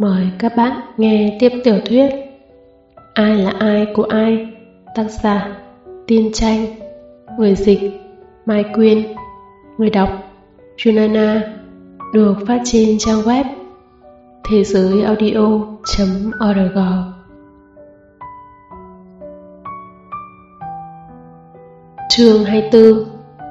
Mời các bạn nghe tiếp tiểu thuyết Ai là ai của ai, tác giả Tiên Tranh, người dịch Mai Quyên, người đọc Junana, được phát trên trang web thế giới audio.org. Chương 24.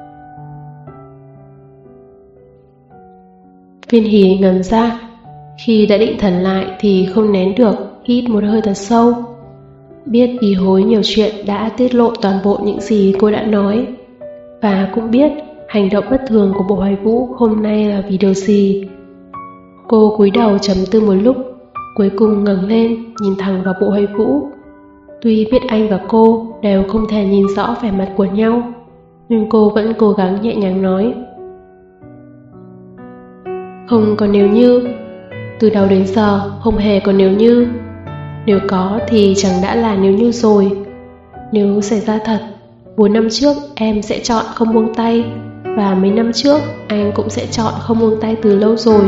Viên Hỷ ngẩn ra. Khi đã định thần lại thì không nén được, hít một hơi thật sâu. Biết vì hối nhiều chuyện đã tiết lộ toàn bộ những gì cô đã nói, và cũng biết hành động bất thường của Bộ Hoài Vũ hôm nay là vì điều gì. Cô cúi đầu trầm tư một lúc, cuối cùng ngẩng lên nhìn thẳng vào Bộ Hoài Vũ. Tuy biết anh và cô đều không thể nhìn rõ vẻ mặt của nhau, nhưng cô vẫn cố gắng nhẹ nhàng nói: "Không có nếu như. Từ đầu đến giờ không hề có nếu như. Nếu có thì chẳng đã là nếu như rồi. Nếu xảy ra thật, 4 năm trước em sẽ chọn không buông tay, và mấy năm trước anh cũng sẽ chọn không buông tay từ lâu rồi."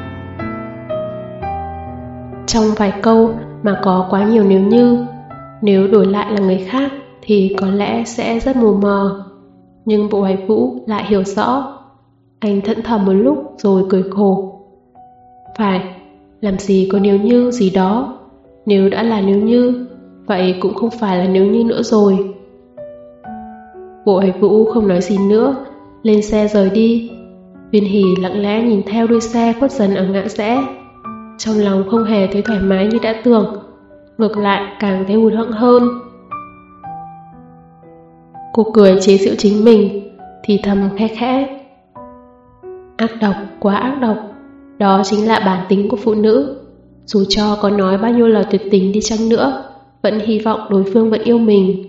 Trong vài câu mà có quá nhiều nếu như. Nếu đổi lại là người khác thì có lẽ sẽ rất mù mờ, nhưng Bộ Hoài Vũ lại hiểu rõ. Anh thẫn thờ một lúc rồi cười khổ. Phải, làm gì có nếu như gì đó. Nếu đã là nếu như, vậy cũng không phải là nếu như nữa rồi. Bộ Hoài Vũ không nói gì nữa, lên xe rời đi. Viên Hỷ lặng lẽ nhìn theo đuôi xe khuất dần ở ngã rẽ. Trong lòng không hề thấy thoải mái như đã tưởng, ngược lại càng thấy hụt hẫng hơn. Cô cười chế giễu chính mình, thì thầm khẽ khẽ: "Ác độc, quá ác độc. Đó chính là bản tính của phụ nữ. Dù cho có nói bao nhiêu lời tuyệt tình đi chăng nữa, vẫn hy vọng đối phương vẫn yêu mình."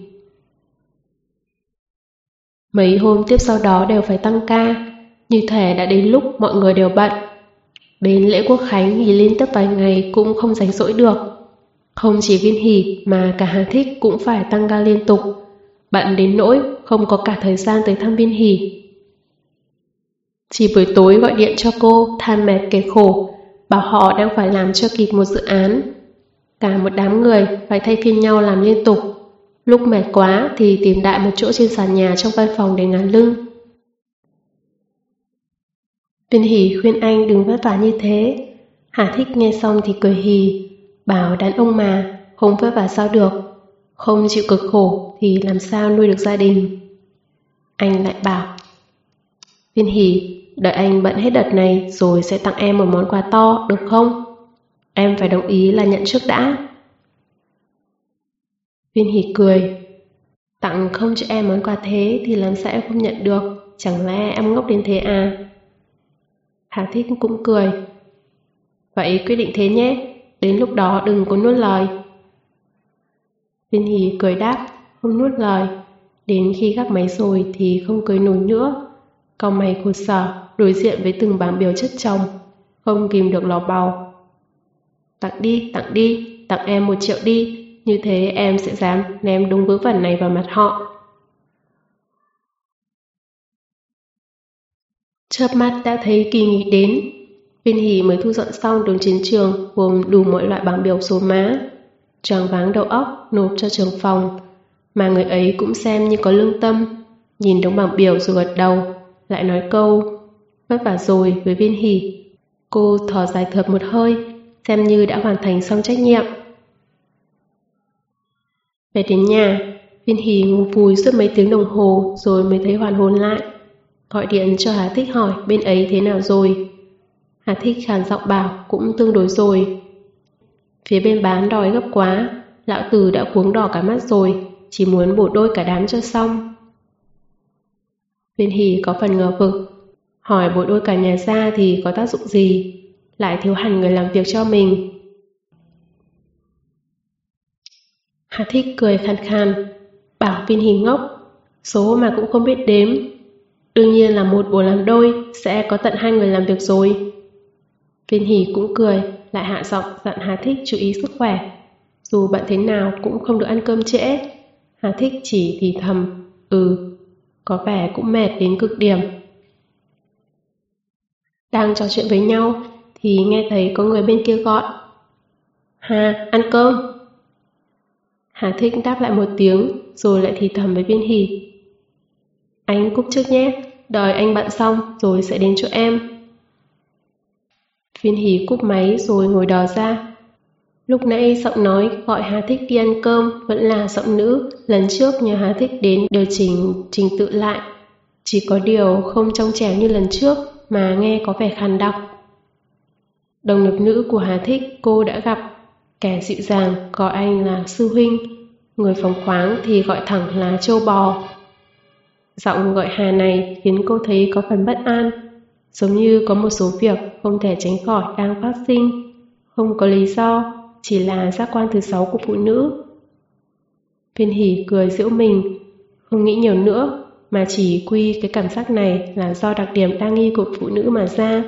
Mấy hôm tiếp sau đó đều phải tăng ca, như thể đã đến lúc mọi người đều bận. Đến lễ Quốc Khánh nghỉ liên tiếp vài ngày cũng không rảnh rỗi được. Không chỉ Viên Hỷ mà cả Hà Thích cũng phải tăng ca liên tục, bận đến nỗi không có cả thời gian tới thăm Viên Hỷ. Chỉ buổi tối gọi điện cho cô than mệt kể khổ, bảo họ đang phải làm cho kịp một dự án. Cả một đám người phải thay phiên nhau làm liên tục. Lúc mệt quá thì tìm đại một chỗ trên sàn nhà trong văn phòng để ngả lưng. Viên Hỷ khuyên anh đừng vất vả như thế. Hà Thích nghe xong thì cười hì, bảo đàn ông mà, không vất vả sao được. Không chịu cực khổ thì làm sao nuôi được gia đình. Anh lại bảo: "Viên Hỷ, đợi anh bận hết đợt này rồi sẽ tặng em một món quà to, được không? Em phải đồng ý là nhận trước đã." Viên Hỷ cười: "Tặng không cho em món quà thế thì làm sao em không nhận được? Chẳng lẽ em ngốc đến thế à?" Hà Thích cũng cười: "Vậy quyết định thế nhé, đến lúc đó đừng có nuốt lời." Viên Hỷ cười đáp: "Không nuốt lời." Đến khi gác máy rồi thì không cười nổi nữa. Cau mày khổ sở đối diện với từng bảng biểu chất chồng, không kìm được lò bầu: Tặng đi, tặng em 1 triệu đi, như thế em sẽ dám ném đúng vớ vẩn này vào mặt họ." Chớp mắt đã thấy kỳ nghỉ đến. Viên Hỷ mới thu dọn xong đường chiến trường gồm đủ mọi loại bảng biểu số má. Choáng váng đầu óc nộp cho trưởng phòng, mà người ấy cũng xem như có lương tâm, nhìn đống bảng biểu rồi gật đầu, lại nói câu vất vả rồi với Viên Hỷ. Cô thở dài thượt một hơi, xem như đã hoàn thành xong trách nhiệm. Về đến nhà, Viên Hỷ ngủ vùi suốt mấy tiếng đồng hồ rồi mới thấy hoàn hồn lại. Gọi điện cho Hà Thích hỏi bên ấy thế nào rồi. Hà Thích khàn giọng bảo cũng tương đối rồi. Phía bên bán đòi gấp quá, lão tử đã cuống đỏ cả mắt rồi, chỉ muốn bổ đôi cả đám cho xong. Viên Hỷ có phần ngờ vực, hỏi bổ đôi cả nhà ra thì có tác dụng gì, lại thiếu hẳn người làm việc cho mình. Hà Thích cười khàn khàn, bảo Viên Hỷ ngốc, số mà cũng không biết đếm. Đương nhiên là một bổ làm đôi sẽ có tận 2 người làm việc rồi. Viên Hỷ cũng cười, lại hạ giọng dặn Hà Thích chú ý sức khỏe. Dù bận thế nào cũng không được ăn cơm trễ. Hà Thích chỉ thì thầm có vẻ cũng mệt đến cực điểm. Đang trò chuyện với nhau thì nghe thấy có người bên kia gọi. Hà, ăn cơm. Hà Thích đáp lại một tiếng, rồi lại thì thầm với Viên Hỷ. Anh cúp trước nhé, đợi anh bận xong rồi sẽ đến chỗ em. Viên Hỷ cúp máy rồi ngồi đò ra. Lúc nãy giọng nói gọi Hà Thích đi ăn cơm vẫn là giọng nữ, lần trước nhờ Hà Thích đến điều chỉnh trình tự lại. Chỉ có điều không trong trẻo như lần trước mà nghe có vẻ khàn đặc. Đồng nghiệp nữ của Hà Thích cô đã gặp, kẻ dịu dàng gọi anh là sư huynh, người phóng khoáng thì gọi thẳng là trâu bò. Giọng gọi Hà này khiến cô thấy có phần bất an, giống như có một số việc không thể tránh khỏi đang phát sinh, không có lý do, chỉ là giác quan thứ 6 của phụ nữ. Viên Hỷ cười giễu mình, không nghĩ nhiều nữa, mà chỉ quy cái cảm giác này là do đặc điểm đa nghi của phụ nữ mà ra.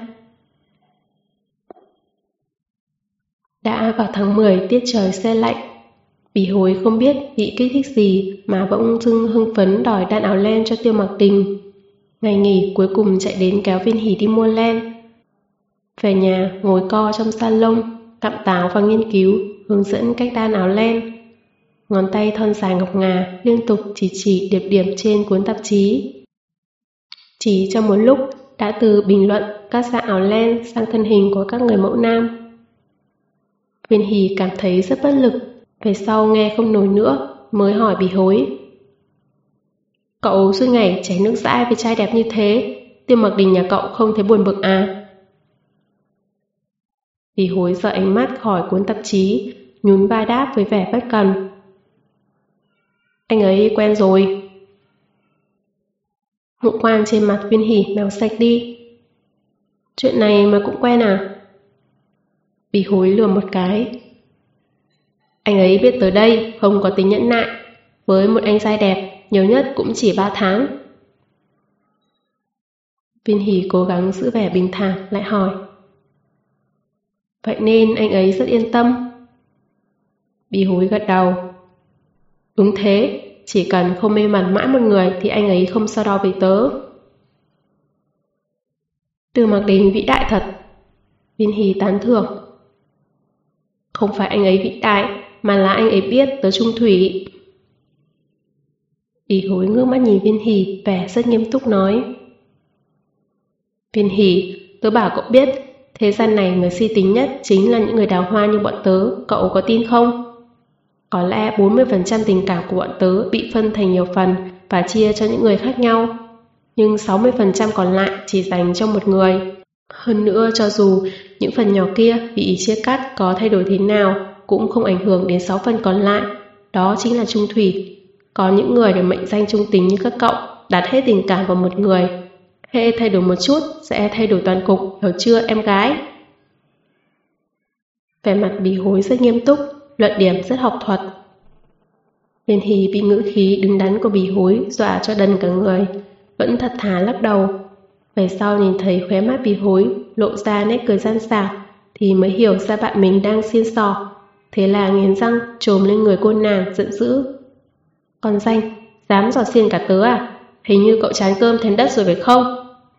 Đã vào tháng 10 tiết trời se lạnh, Bỉ Hối không biết bị kích thích gì mà bỗng dưng hưng phấn đòi đan áo len cho Tiêu Mặc Đình. Ngày nghỉ cuối cùng chạy đến kéo Viên Hỷ đi mua len. Về nhà ngồi co trong salon, cặm táo và nghiên cứu, hướng dẫn cách đan áo len. Ngón tay thon dài ngọc ngà liên tục chỉ điệp điểm trên cuốn tạp chí. Chỉ trong một lúc đã từ bình luận các dạng áo len sang thân hình của các người mẫu nam. Viên Hỷ cảm thấy rất bất lực, về sau nghe không nổi nữa mới hỏi Bỉ Hối. Cậu suốt ngày chảy nước dãi với trai đẹp như thế, Tiêu Mặc Đình nhà cậu không thấy buồn bực à? Bỉ Hối rời ánh mắt khỏi cuốn tạp chí, nhún vai đáp với vẻ bất cần. Anh ấy quen rồi. Ngũ quan trên mặt Viên Hỷ méo sạch đi. Chuyện này mà cũng quen à? Bỉ Hối lừa một cái. Anh ấy biết tới đây không có tính nhẫn nại, với một anh trai đẹp nhiều nhất cũng chỉ 3 tháng. Viên Hỷ cố gắng giữ vẻ bình thản lại hỏi. Vậy nên anh ấy rất yên tâm. Bỉ Hối gật đầu. Đúng thế, chỉ cần không mê mẩn mãi một người thì anh ấy không so đo với tớ. Tiêu Mặc Đình vĩ đại thật. Viên Hỷ tán thưởng. Không phải anh ấy vĩ đại, mà là anh ấy biết tớ trung thủy. Bỉ Hối ngước mắt nhìn Viên Hỷ, vẻ rất nghiêm túc nói. Viên Hỷ, tớ bảo cậu biết, thế gian này người si tính nhất chính là những người đào hoa như bọn tớ, cậu có tin không? Có lẽ 40% tình cảm của bọn tớ bị phân thành nhiều phần và chia cho những người khác nhau, nhưng 60% còn lại chỉ dành cho một người. Hơn nữa, cho dù những phần nhỏ kia bị chia cắt có thay đổi thế nào cũng không ảnh hưởng đến 6 phần còn lại, đó chính là trung thủy. Có những người được mệnh danh trung tính như các cậu, đặt hết tình cảm vào một người. Hễ thay đổi một chút sẽ thay đổi toàn cục, hiểu chưa em gái? Vẻ mặt Bỉ Hối rất nghiêm túc, luận điểm rất học thuật. Viên Hỷ bị ngữ khí đứng đắn của Bỉ Hối dọa cho đần cả người, vẫn thật thà lắc đầu. Về sau nhìn thấy khóe mắt Bỉ Hối lộ ra nét cười gian xảo thì mới hiểu ra bạn mình đang xiên xỏ. Thế là nghiến răng trồm lên người cô nàng giận dữ. Con danh, dám dò xiên cả tớ à? Hình như cậu chán cơm thèm đất rồi phải không?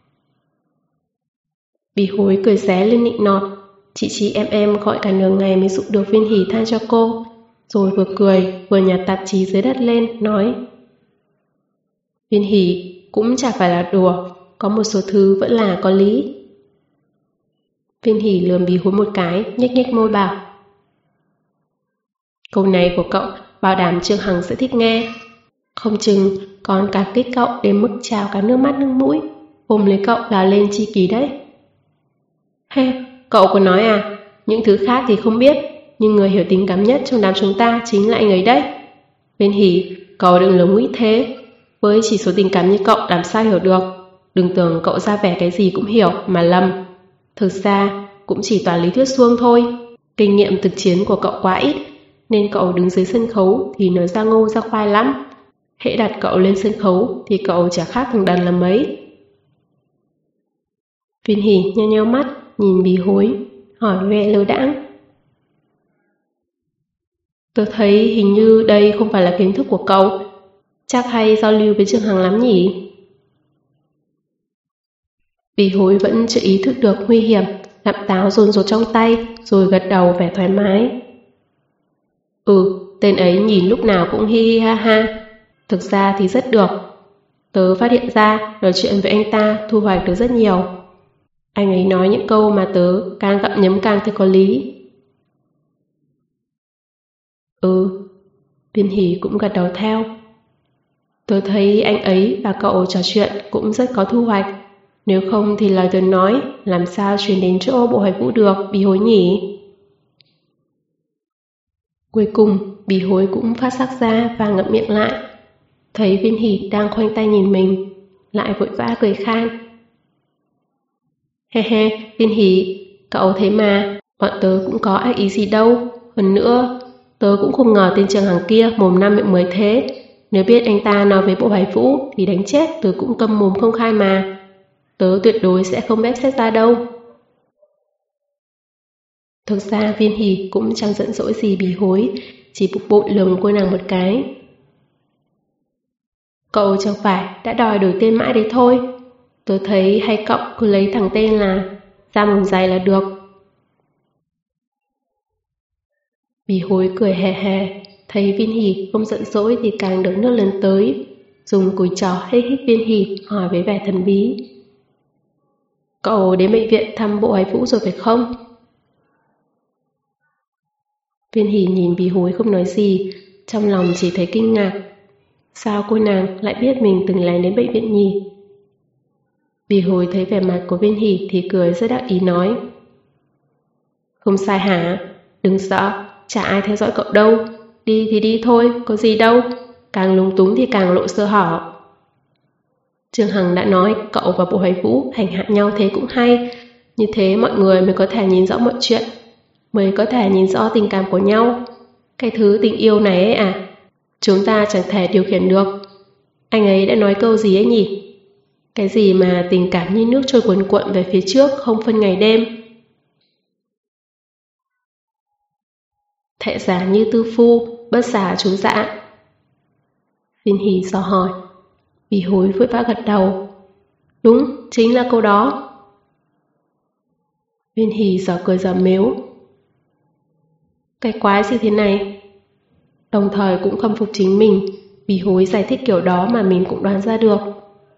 Bỉ Hối cười ré lên nịnh nọt. Chị em gọi cả nửa ngày mới dụ được Viên Hỷ tha cho cô. Rồi vừa cười vừa nhặt tạp chí dưới đất lên nói. Viên Hỷ cũng chả phải là đùa, có một số thứ vẫn là có lý. Viên Hỷ lườm Bỉ Hối một cái, nhếch nhếch môi bảo. Câu này của cậu bảo đảm Trương Hằng sẽ thích nghe. Không chừng còn cảm kích cậu đến mức trào cả nước mắt nước mũi, ôm lấy cậu là lên chi kỷ đấy. He, cậu có nói à? Những thứ khác thì không biết, nhưng người hiểu tình cảm nhất trong đám chúng ta chính là anh ấy đấy. Viên Hỷ, cậu đừng lừa nguýt thế. Với chỉ số tình cảm như cậu làm sao hiểu được. Đừng tưởng cậu ra vẻ cái gì cũng hiểu mà lầm. Thực ra cũng chỉ toàn lý thuyết suông thôi. Kinh nghiệm thực chiến của cậu quá ít, nên cậu đứng dưới sân khấu thì nói ra ngô ra khoai lắm. Hễ đặt cậu lên sân khấu thì cậu chả khác thằng đần là mấy. Viên Hỷ nheo nheo mắt nhìn Bỉ Hối, hỏi vẻ lơ đãng. Tôi thấy hình như đây không phải là kiến thức của cậu, chắc hay giao lưu với Trương Hằng lắm nhỉ? Bỉ Hối vẫn chưa ý thức được nguy hiểm, lạm táo dồn dột trong tay rồi gật đầu vẻ thoải mái. Tên ấy nhìn lúc nào cũng hi hi ha ha. Thực ra thì rất được. Tớ phát hiện ra nói chuyện với anh ta thu hoạch được rất nhiều. Anh ấy nói những câu mà tớ càng gặm nhấm càng thấy có lý. Viên Hỷ cũng gật đầu theo. Tớ thấy anh ấy và cậu trò chuyện cũng rất có thu hoạch. Nếu không thì lời tớ nói làm sao truyền đến chỗ Bộ Hoài Vũ được, Bí Hối nhỉ? Cuối cùng, Bí Hối cũng phát sắc ra và ngậm miệng lại. Thấy Viên Hỷ đang khoanh tay nhìn mình, lại vội vã cười khan. He he, Viên Hỷ, cậu thấy mà, bọn tớ cũng có ác ý gì đâu. Hơn nữa, tớ cũng không ngờ tên Trương Hằng kia mồm năm miệng mười thế. Nếu biết anh ta nói với Bộ Hoài Vũ thì đánh chết tớ cũng câm mồm không khai mà. Tớ tuyệt đối sẽ không bép xét ra đâu. Thực ra Viên Hỷ cũng chẳng giận dỗi gì Bí Hối, chỉ bực bội lườm cô nàng một cái. Cậu chẳng phải đã đòi đổi tên mãi đấy thôi. Tớ thấy hay cậu cứ lấy thằng tên là Ra Mồm Dày là được. Bí Hối cười hè hè, thấy Viên Hỷ không giận dỗi thì càng đổ nước lần tới, dùng cùi trò hít hít Viên Hỷ hỏi với vẻ thần bí. Cậu đến bệnh viện thăm Bộ Hoài Vũ rồi phải không? Viên Hỷ nhìn Bí Hối không nói gì, trong lòng chỉ thấy kinh ngạc. Sao cô nàng lại biết mình từng lén đến bệnh viện nhỉ? Bí Hối thấy vẻ mặt của Viên Hỷ thì cười rất đắc ý nói. Không sai hả? Đừng sợ, chả ai theo dõi cậu đâu. Đi thì đi thôi, có gì đâu. Càng lúng túng thì càng lộ sơ hở. Trương Hằng đã nói cậu và Bộ Hoài Vũ hành hạ nhau thế cũng hay. Như thế mọi người mới có thể nhìn rõ mọi chuyện, mới có thể nhìn rõ tình cảm của nhau. Cái thứ tình yêu này ấy à, chúng ta chẳng thể điều khiển được. Anh ấy đã nói câu gì ấy nhỉ? Cái gì mà tình cảm như nước trôi cuồn cuộn về phía trước không phân ngày đêm. Thệ giả như tư phu, bất xả chú dạ. Viên Hỷ dò hỏi. Bí Hối vội vã gật đầu. Đúng, chính là câu đó. Viên Hỷ giở cười giở mếu. Cái quái gì thế này? Đồng thời cũng khâm phục chính mình, Bí Hối giải thích kiểu đó mà mình cũng đoán ra được.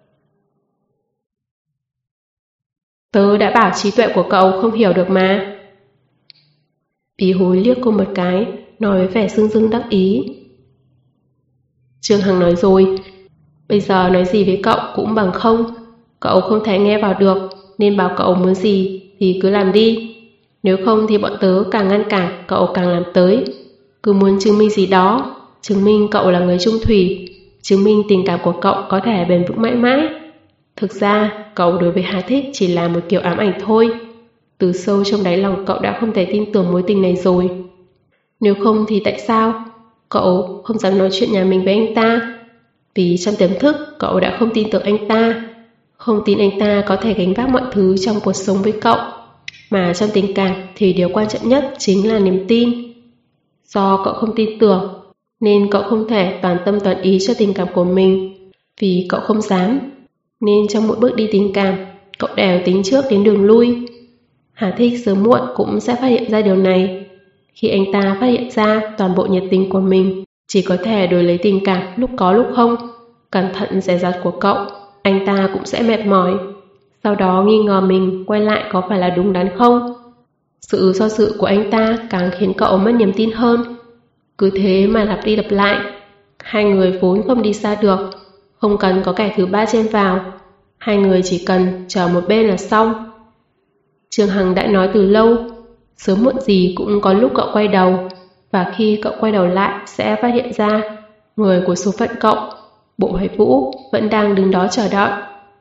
Tớ đã bảo trí tuệ của cậu không hiểu được mà. Bí Hối liếc cô một cái, nói với vẻ dưng dưng đắc ý. Trương Hằng nói rồi, bây giờ nói gì với cậu cũng bằng không. Cậu không thể nghe vào được, nên bảo cậu muốn gì thì cứ làm đi. Nếu không thì bọn tớ càng ngăn cản, cậu càng làm tới. Cứ muốn chứng minh gì đó, chứng minh cậu là người trung thủy, chứng minh tình cảm của cậu có thể bền vững mãi mãi. Thực ra, cậu đối với Hà Thích chỉ là một kiểu ám ảnh thôi. Từ sâu trong đáy lòng cậu đã không thể tin tưởng mối tình này rồi. Nếu không thì tại sao cậu không dám nói chuyện nhà mình với anh ta? Vì trong tiềm thức cậu đã không tin tưởng anh ta, không tin anh ta có thể gánh vác mọi thứ trong cuộc sống với cậu. Mà trong tình cảm thì điều quan trọng nhất chính là niềm tin. Do cậu không tin tưởng nên cậu không thể toàn tâm toàn ý cho tình cảm của mình. Vì cậu không dám nên trong mỗi bước đi tình cảm cậu đều tính trước đến đường lui. Hà Thích sớm muộn cũng sẽ phát hiện ra điều này. Khi anh ta phát hiện ra toàn bộ nhiệt tình của mình chỉ có thể đổi lấy tình cảm lúc có lúc không, cẩn thận dè dặt của cậu, anh ta cũng sẽ mệt mỏi. Sau đó nghi ngờ mình quay lại có phải là đúng đắn không. Sự do dự của anh ta càng khiến cậu mất niềm tin hơn. Cứ thế mà lặp đi lặp lại. Hai người vốn không đi xa được, không cần có kẻ thứ ba chen vào. Hai người chỉ cần chờ một bên là xong. Trương Hằng đã nói từ lâu, sớm muộn gì cũng có lúc cậu quay đầu, và khi cậu quay đầu lại sẽ phát hiện ra người của số phận cậu, Bộ Hoài Vũ, vẫn đang đứng đó chờ đợi.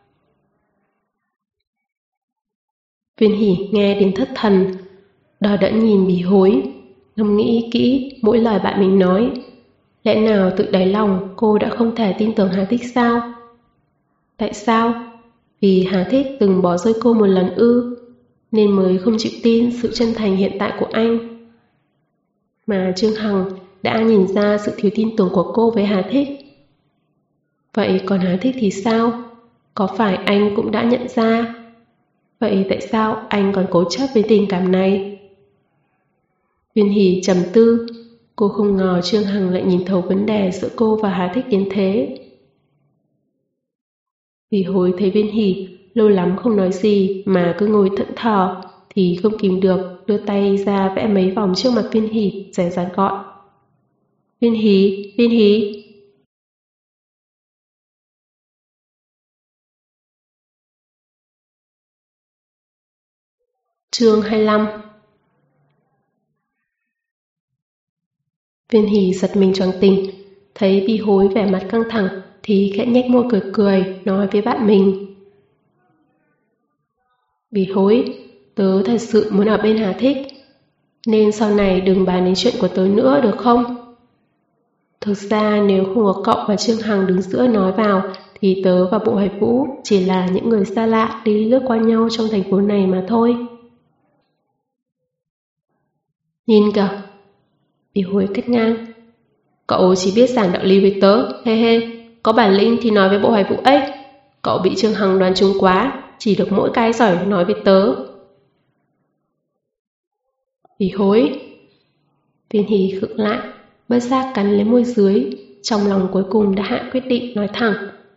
Viên Hỷ nghe đến thất thần, đờ đẫn nhìn Bí Hối, ngẫm nghĩ kỹ mỗi lời bạn mình nói. Lẽ nào tự đáy lòng cô đã không thể tin tưởng Hà Thích sao? Tại sao? Vì Hà Thích từng bỏ rơi cô một lần ư, nên mới không chịu tin sự chân thành hiện tại của anh. Mà Trương Hằng đã nhìn ra sự thiếu tin tưởng của cô với Hà Thích. Vậy còn Hà Thích thì sao? Có phải anh cũng đã nhận ra? Vậy tại sao anh còn cố chấp với tình cảm này? Viên Hỷ trầm tư, Cô không ngờ Trương Hằng lại nhìn thấu vấn đề giữa cô và Hà Thích đến thế. Vì Hối thấy Viên Hỷ lâu lắm không nói gì mà cứ ngồi thẫn thờ thì không kìm được đưa tay ra vẽ mấy vòng trước mặt Viên Hỷ, dè dặt gọi. Viên Hỷ, Viên Hỷ. Chương 25. Viên Hỷ giật mình choàng tỉnh, thấy Bỉ Hối vẻ mặt căng thẳng thì khẽ nhếch môi cười cười, nói với bạn mình. Bỉ Hối, tớ thật sự muốn ở bên Hà Thích, nên sau này đừng bàn đến chuyện của tớ nữa được không? Thực ra nếu không có cậu và Trương Hằng đứng giữa nói vào thì tớ và Bộ Hoài Vũ chỉ là những người xa lạ đi lướt qua nhau trong thành phố này mà thôi. Nhìn kìa, Bỉ Hối cắt ngang. Cậu chỉ biết giảng đạo lý với tớ, he he, có bản lĩnh thì nói với Bộ Hoài Vũ ấy. Cậu bị Trương Hằng đoán trúng quá, chỉ được mỗi cái giỏi nói với tớ. Bỉ Hối. Viên Hỷ khựng lại, bất giác cắn lấy môi dưới, trong lòng cuối cùng đã hạ quyết định nói thẳng.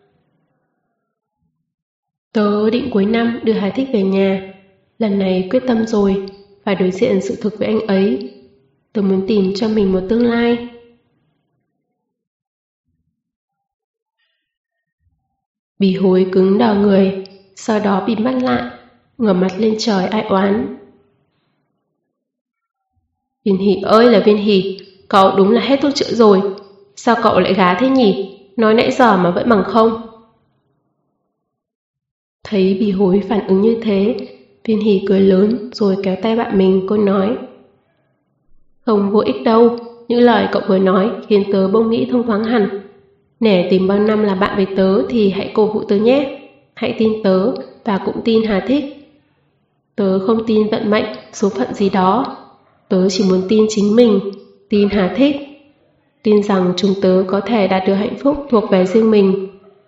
Tớ định cuối năm đưa Hà Thích về nhà, lần này quyết tâm rồi, phải đối diện sự thực với anh ấy. Tớ muốn tìm cho mình một tương lai. Bỉ Hối cứng đờ người, sau đó bịt mắt lại, ngửa mặt lên trời ai oán. Viên Hỷ ơi là Viên Hỷ, cậu đúng là hết thuốc chữa rồi. Sao cậu lại gá thế nhỉ? Nói nãy giờ mà vẫn bằng không. Thấy Bỉ Hối phản ứng như thế, Viên Hỷ cười lớn rồi kéo tay bạn mình, cô nói. Không vô ích đâu, những lời cậu vừa nói khiến tớ bỗng nghĩ thông thoáng hẳn. Nể tìm bao năm là bạn với tớ thì hãy cổ vũ tớ nhé. Hãy tin tớ và cũng tin Hà Thích. Tớ không tin vận mệnh, số phận gì đó. Tớ chỉ muốn tin chính mình, tin Hà Thích. Tin rằng chúng tớ có thể đạt được hạnh phúc thuộc về riêng mình.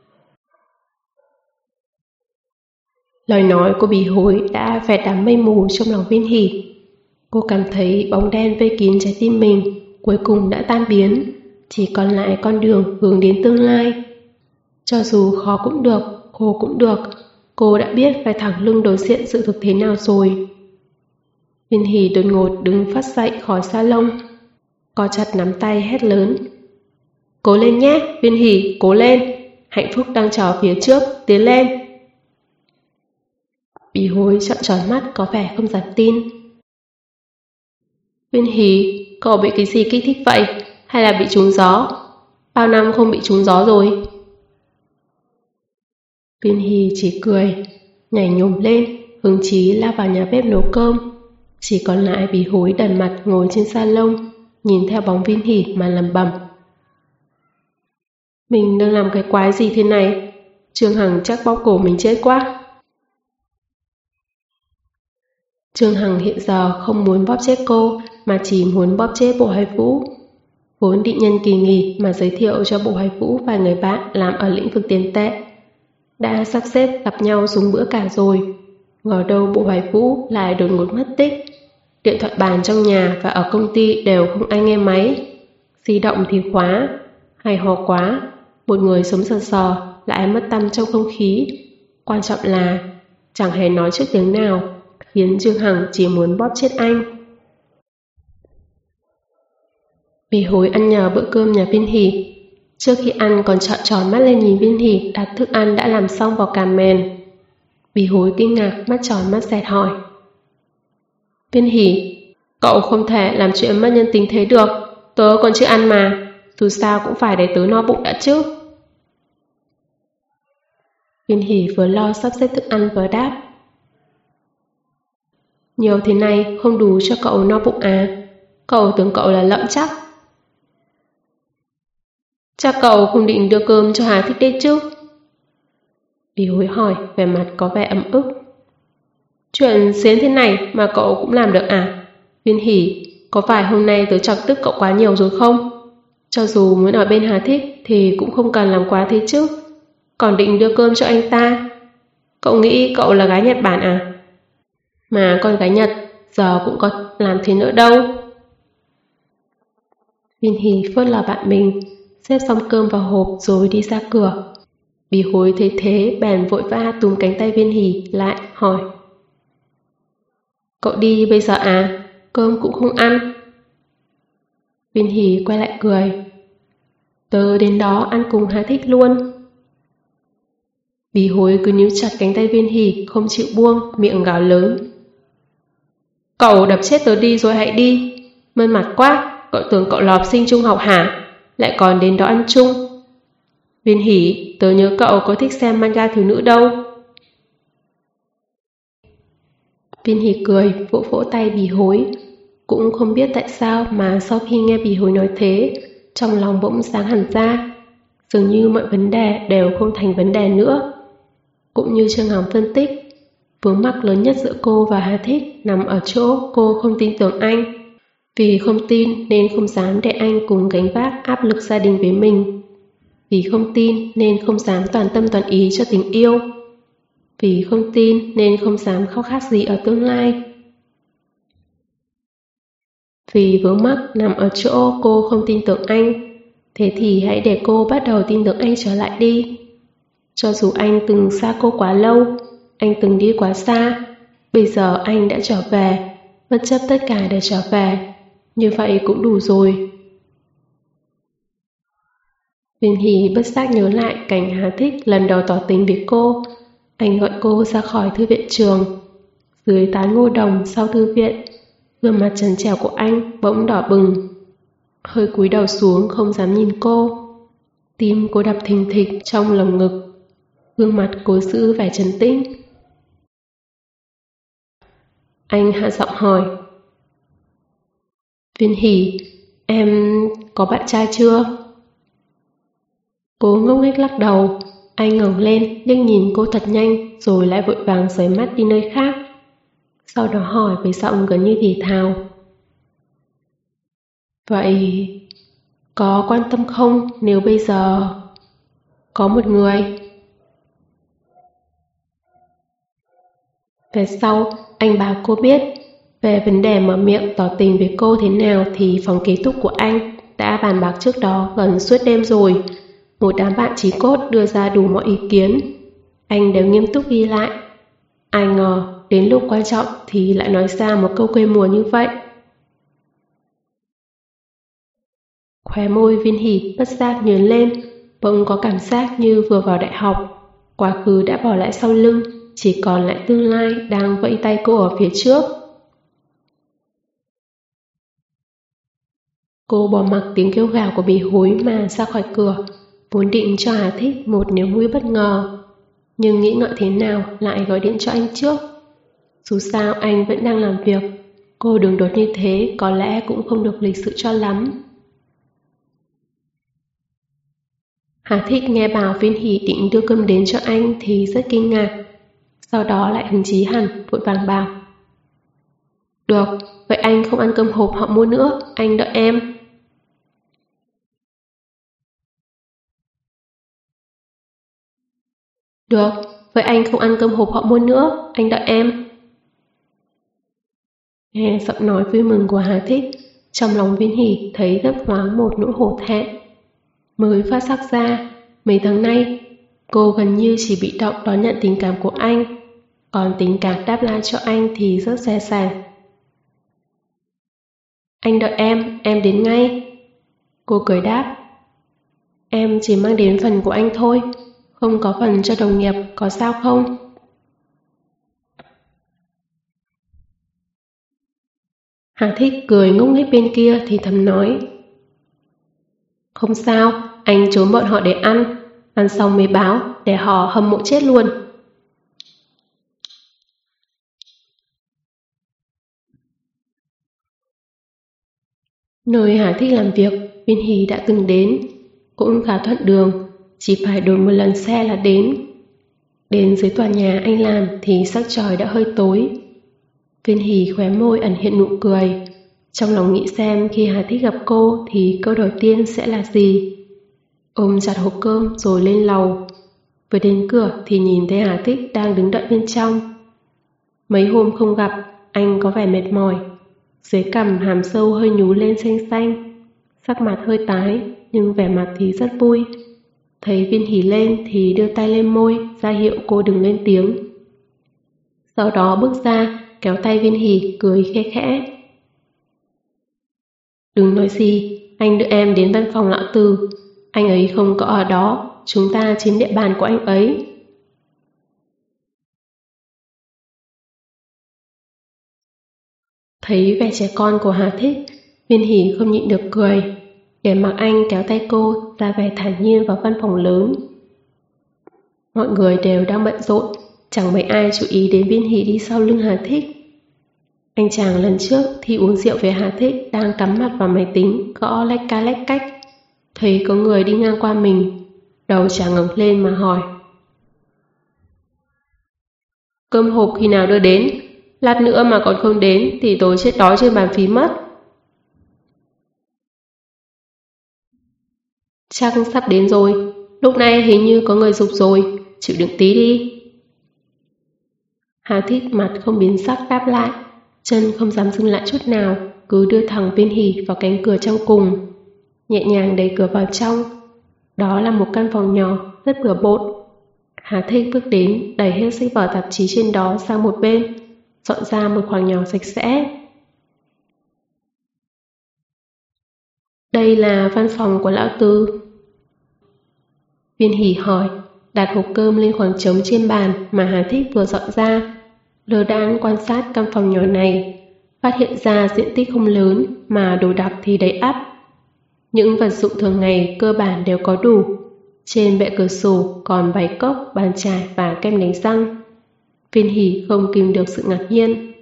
Lời nói của Bỉ Hối đã vẹt đám mây mù trong lòng Viên Hỷ. Cô cảm thấy bóng đen vây kín trái tim mình cuối cùng đã tan biến, chỉ còn lại con đường hướng đến tương lai. Cho dù khó cũng được, khổ cũng được, cô đã biết phải thẳng lưng đối diện sự thực thế nào rồi. Viên Hỷ đột ngột đứng phát dậy khỏi salon, co chặt nắm tay hét lớn. Cố lên nhé, Viên Hỷ, cố lên, hạnh phúc đang chờ phía trước, tiến lên. Bỉ Hối trợn tròn mắt có vẻ không dám tin. Viên Hỷ, cậu bị cái gì kích thích vậy? Hay là bị trúng gió? Bao năm không bị trúng gió rồi. Viên Hỷ chỉ cười, nhảy nhổm lên, hứng chí lao vào nhà bếp nấu cơm. Chỉ còn lại Bỉ Hối đần mặt ngồi trên salon, nhìn theo bóng Viên Hỷ mà lẩm bẩm. Mình đang làm cái quái gì thế này? Trương Hằng chắc bóp cổ mình chết quá. Trương Hằng hiện giờ không muốn bóp chết cô mà chỉ muốn bóp chết Bộ Hoài Vũ. Vốn định nhân kỳ nghỉ mà giới thiệu cho Bộ Hoài Vũ vài người bạn làm ở lĩnh vực tiền tệ. Đã sắp xếp gặp nhau dùng bữa cả rồi. Ngờ đâu Bộ Hoài Vũ lại đột ngột mất tích. Điện thoại bàn trong nhà và ở công ty đều không ai nghe máy. Di động thì khóa. Hay ho quá. Một người sống sờ sờ lại mất tăm trong không khí. Quan trọng là chẳng hề nói trước tiếng nào, khiến Trương Hằng chỉ muốn bóp chết anh. Bỉ Hối ăn nhờ bữa cơm nhà Viên Hỷ. Trước khi ăn còn trợn tròn mắt lên nhìn Viên Hỷ đặt thức ăn đã làm xong vào càn mền. Bỉ Hối kinh ngạc mắt tròn mắt dẹt hỏi. Viên Hỷ, cậu không thể làm chuyện mất nhân tính thế được. Tớ còn chưa ăn mà, dù sao cũng phải để tớ no bụng đã chứ. Viên Hỷ vừa lo sắp xếp thức ăn vừa đáp. Nhiều thế này không đủ cho cậu no bụng à? Cậu tưởng cậu là lợn chắc. Chắc cậu không định đưa cơm cho Hà Thích đấy chứ? Bỉ Hối hỏi, vẻ mặt có vẻ ấm ức. Chuyện xến thế này mà cậu cũng làm được à? Viên Hỷ, có phải hôm nay tớ chọc tức cậu quá nhiều rồi không? Cho dù muốn ở bên Hà Thích thì cũng không cần làm quá thế chứ. Còn định đưa cơm cho anh ta. Cậu nghĩ cậu là gái Nhật Bản à? Mà con gái Nhật giờ cũng có làm thế nữa đâu. Viên Hỷ phớt lờ bạn mình, xếp xong cơm vào hộp rồi đi ra cửa. Bí Hối thấy thế bèn vội vã túm cánh tay Viên Hỷ lại hỏi: Cậu đi bây giờ à? Cơm cũng không ăn. Viên Hỷ quay lại cười: Tớ đến đó ăn cùng Hà Thích luôn. Bí Hối cứ níu chặt cánh tay Viên Hỷ không chịu buông, miệng gào lớn: Cậu đập chết tớ đi rồi hãy đi. Mơn mặt quá, cậu tưởng cậu là học sinh trung học hả? Lại còn đến đó ăn chung. Viên Hỷ, tớ nhớ cậu có thích xem manga thiếu nữ đâu. Viên Hỷ cười, vỗ vỗ tay Bí Hối. Cũng không biết tại sao mà sau khi nghe Bí Hối nói thế, trong lòng bỗng sáng hẳn ra. Dường như mọi vấn đề đều không thành vấn đề nữa. Cũng như Trương Hằng phân tích, vướng mắc lớn nhất giữa cô và Hà Thích nằm ở chỗ cô không tin tưởng anh. Vì không tin nên không dám để anh cùng gánh vác áp lực gia đình với mình. Vì không tin nên không dám toàn tâm toàn ý cho tình yêu. Vì không tin nên không dám khao khát gì ở tương lai. Vì vướng mắc nằm ở chỗ cô không tin tưởng anh. Thế thì hãy để cô bắt đầu tin tưởng anh trở lại đi. Cho dù anh từng xa cô quá lâu, anh từng đi quá xa, bây giờ anh đã trở về, bất chấp tất cả để trở về. Như vậy cũng đủ rồi. Viên Hỷ bất giác nhớ lại cảnh Hà Thích lần đầu tỏ tình với cô. Anh gọi cô ra khỏi thư viện trường. Dưới tán ngô đồng sau thư viện, gương mặt trần trẻo của anh bỗng đỏ bừng. Hơi cúi đầu xuống không dám nhìn cô. Tim cô đập thình thịch trong lồng ngực. Gương mặt cố giữ vẻ trấn tĩnh. Anh hạ giọng hỏi: Viên Hỷ, em có bạn trai chưa? Cô ngốc nghếch lắc đầu. Anh ngẩng lên, liếc nhìn cô thật nhanh, rồi lại vội vàng rời mắt đi nơi khác. Sau đó hỏi với giọng gần như thì thào: Vậy có quan tâm không nếu bây giờ có một người? Về sau, anh bảo cô biết về vấn đề mở miệng tỏ tình với cô thế nào thì phòng ký túc của anh đã bàn bạc trước đó gần suốt đêm rồi. Một đám bạn chí cốt đưa ra đủ mọi ý kiến. Anh đều nghiêm túc ghi lại. Ai ngờ, đến lúc quan trọng thì lại nói ra một câu quê mùa như vậy. Khóe môi Viên Hỷ bất giác nhướng lên, bỗng có cảm giác như vừa vào đại học. Quá khứ đã bỏ lại sau lưng, chỉ còn lại tương lai đang vẫy tay cô ở phía trước. Cô bỏ mặc tiếng kêu gào của Bí Hối mà ra khỏi cửa, vốn định cho Hà Thích một niềm vui bất ngờ. Nhưng nghĩ ngợi thế nào lại gọi điện cho anh trước. Dù sao anh vẫn đang làm việc, cô đường đột như thế có lẽ cũng không được lịch sự cho lắm. Hà Thích nghe bảo Viên Hỷ định đưa cơm đến cho anh thì rất kinh ngạc. Sau đó lại hứng chí hẳn, vội vàng bảo: Được, vậy anh không ăn cơm hộp họ mua nữa, anh đợi em. Được, vậy anh không ăn cơm hộp họ mua nữa, anh đợi em. Nghe giọng nói vui mừng của Hà Thích, trong lòng Viên Hỷ thấy thấp thoáng một nỗi hổ thẹn. Mới phát sắc ra, mấy tháng nay, cô gần như chỉ bị động đón nhận tình cảm của anh, còn tình cảm đáp lại cho anh thì rất dè dặt. Anh đợi em đến ngay. Cô cười đáp: Em chỉ mang đến phần của anh thôi, không có phần cho đồng nghiệp, có sao không? Hà Thích cười ngốc nghếch bên kia thì thầm nói: Không sao, anh trốn bọn họ để ăn xong mới báo, để họ hâm mộ chết luôn. Nơi Hà Thích làm việc, Viên Hỷ đã từng đến, cũng khá thuận đường, chỉ phải đổi một lần xe là đến. Đến dưới tòa nhà anh làm thì sắc trời đã hơi tối. Viên Hỷ khóe môi ẩn hiện nụ cười, trong lòng nghĩ xem khi Hà Thích gặp cô thì câu đầu tiên sẽ là gì. Ôm chặt hộp cơm rồi lên lầu. Vừa đến cửa thì nhìn thấy Hà Thích đang đứng đợi bên trong. Mấy hôm không gặp, anh có vẻ mệt mỏi, dưới cằm hàm râu hơi nhú lên xanh xanh. Sắc mặt hơi tái, nhưng vẻ mặt thì rất vui. Thấy Viên Hỷ lên thì đưa tay lên môi, ra hiệu cô đừng lên tiếng. Sau đó bước ra, kéo tay Viên Hỷ, cười khẽ khẽ. Đừng nói gì, anh đưa em đến văn phòng lão Từ. Anh ấy không có ở đó, chúng ta chiếm địa bàn của anh ấy. Thấy vẻ trẻ con của Hà Thích, Viên Hỷ không nhịn được cười, để mặc anh kéo tay cô ra vẻ thản nhiên vào văn phòng lớn. Mọi người đều đang bận rộn, chẳng mấy ai chú ý đến Viên Hỷ đi sau lưng Hà Thích. Anh chàng lần trước thì uống rượu với Hà Thích đang cắm mặt vào máy tính, gõ lách ca lách cách. Thấy có người đi ngang qua mình, đầu chàng ngẩng lên mà hỏi. Cơm hộp khi nào đưa đến? Lát nữa mà còn không đến thì tôi chết đói trên bàn phí mất. Chắc sắp đến rồi, lúc này hình như có người dục rồi, chịu đựng tí đi. Hà Thích mặt không biến sắc đáp lại, chân không dám dừng lại chút nào, cứ đưa thẳng Viên Hỷ vào cánh cửa trong cùng, nhẹ nhàng đẩy cửa vào trong. Đó là một căn phòng nhỏ, rất bừa bộn. Hà Thích bước đến, đẩy hết sách vở tạp chí trên đó sang một bên, dọn ra một khoảng nhỏ sạch sẽ. Đây là văn phòng của lão Tư. Viên Hỷ hỏi, đặt hộp cơm lên khoảng trống trên bàn mà Hà Thích vừa dọn ra. Lơ đãng quan sát căn phòng nhỏ này, phát hiện ra diện tích không lớn mà đồ đạc thì đầy ắp. Những vật dụng thường ngày cơ bản đều có đủ. Trên bệ cửa sổ còn vài cốc, bàn chải và kem đánh răng. Viên Hỷ không kìm được sự ngạc nhiên.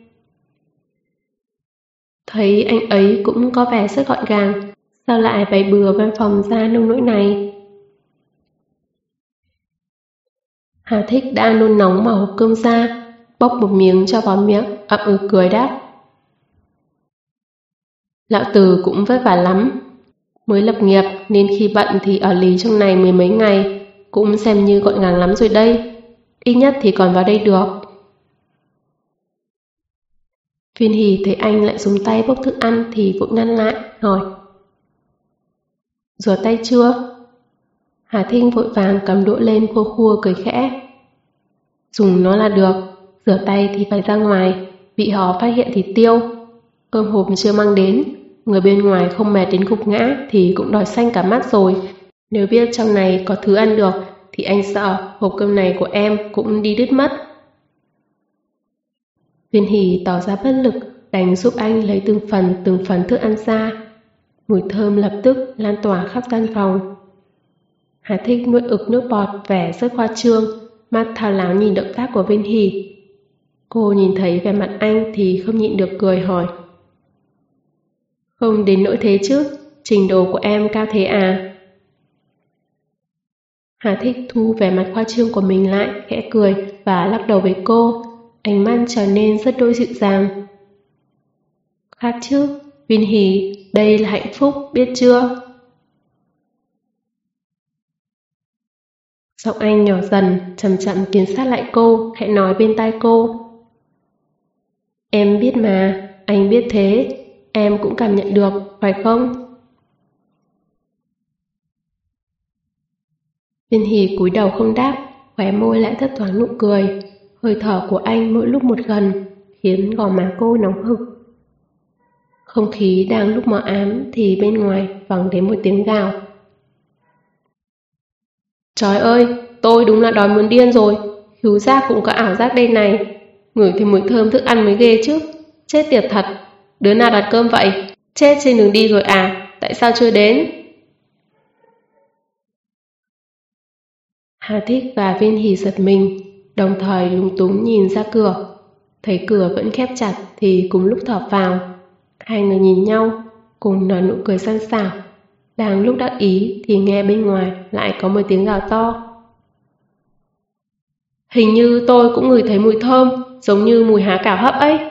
Thấy anh ấy cũng có vẻ rất gọn gàng, sao lại bày bừa văn phòng ra nông nỗi này? Hà Thích đã nôn nóng mở hộp cơm ra, bóc một miếng cho vào miệng, ậm ừ cười đáp. Lão Từ cũng vất vả lắm. Mới lập nghiệp nên khi bận thì ở lì trong này mười mấy ngày, cũng xem như gọn gàng lắm rồi đây. Ít nhất thì còn vào đây được. Viên Hỷ thấy anh lại dùng tay bốc thức ăn thì vội ngăn lại, hỏi. Rửa tay chưa? Hà Thích vội vàng cầm đũa lên khua khua cười khẽ. Dùng nó là được, rửa tay thì phải ra ngoài, bị họ phát hiện thì tiêu. Cơm hộp chưa mang đến, người bên ngoài không mệt đến gục ngã thì cũng đói xanh cả mắt rồi. Nếu biết trong này có thứ ăn được thì anh sợ hộp cơm này của em cũng đi đứt mất. Viên Hỷ tỏ ra bất lực, đành giúp anh lấy từng phần thức ăn ra. Mùi thơm lập tức lan tỏa khắp căn phòng. Hà Thích nuốt ực nước bọt vẻ rất khoa trương, mắt thao láo nhìn động tác của Viên Hỷ. Cô nhìn thấy vẻ mặt anh thì không nhịn được cười hỏi. Không đến nỗi thế chứ, trình độ của em cao thế à? Hà Thích thu vẻ mặt khoa trương của mình lại, khẽ cười và lắc đầu với cô, ánh mắt trở nên rất đỗi dịu dàng. Khác chứ, Viên Hỷ, đây là hạnh phúc, biết chưa? Giọng anh nhỏ dần, chậm chậm tiến sát lại cô, khẽ nói bên tai cô. Em biết mà, anh biết thế, em cũng cảm nhận được, phải không? Viên Hỷ cúi đầu không đáp, khóe môi lại thấp thoáng nụ cười. Hơi thở của anh mỗi lúc một gần, khiến gò má cô nóng hực. Không khí đang lúc mờ ám thì bên ngoài vẳng đến một tiếng gào. Trời ơi, tôi đúng là đói muốn điên rồi, khứu giác cũng có ảo giác đây này. Ngửi thì mùi thơm thức ăn mới ghê chứ, chết tiệt thật. Đứa nào đặt cơm vậy? Chết trên đường đi rồi à? Tại sao chưa đến? Hà Thích và Viên Hỷ giật mình, đồng thời lúng túng nhìn ra cửa. Thấy cửa vẫn khép chặt thì cùng lúc thở phào. Hai người nhìn nhau, cùng nở nụ cười săn sảo. Đang lúc đắc ý thì nghe bên ngoài lại có một tiếng gào to. Hình như tôi cũng ngửi thấy mùi thơm, giống như mùi há cảo hấp ấy.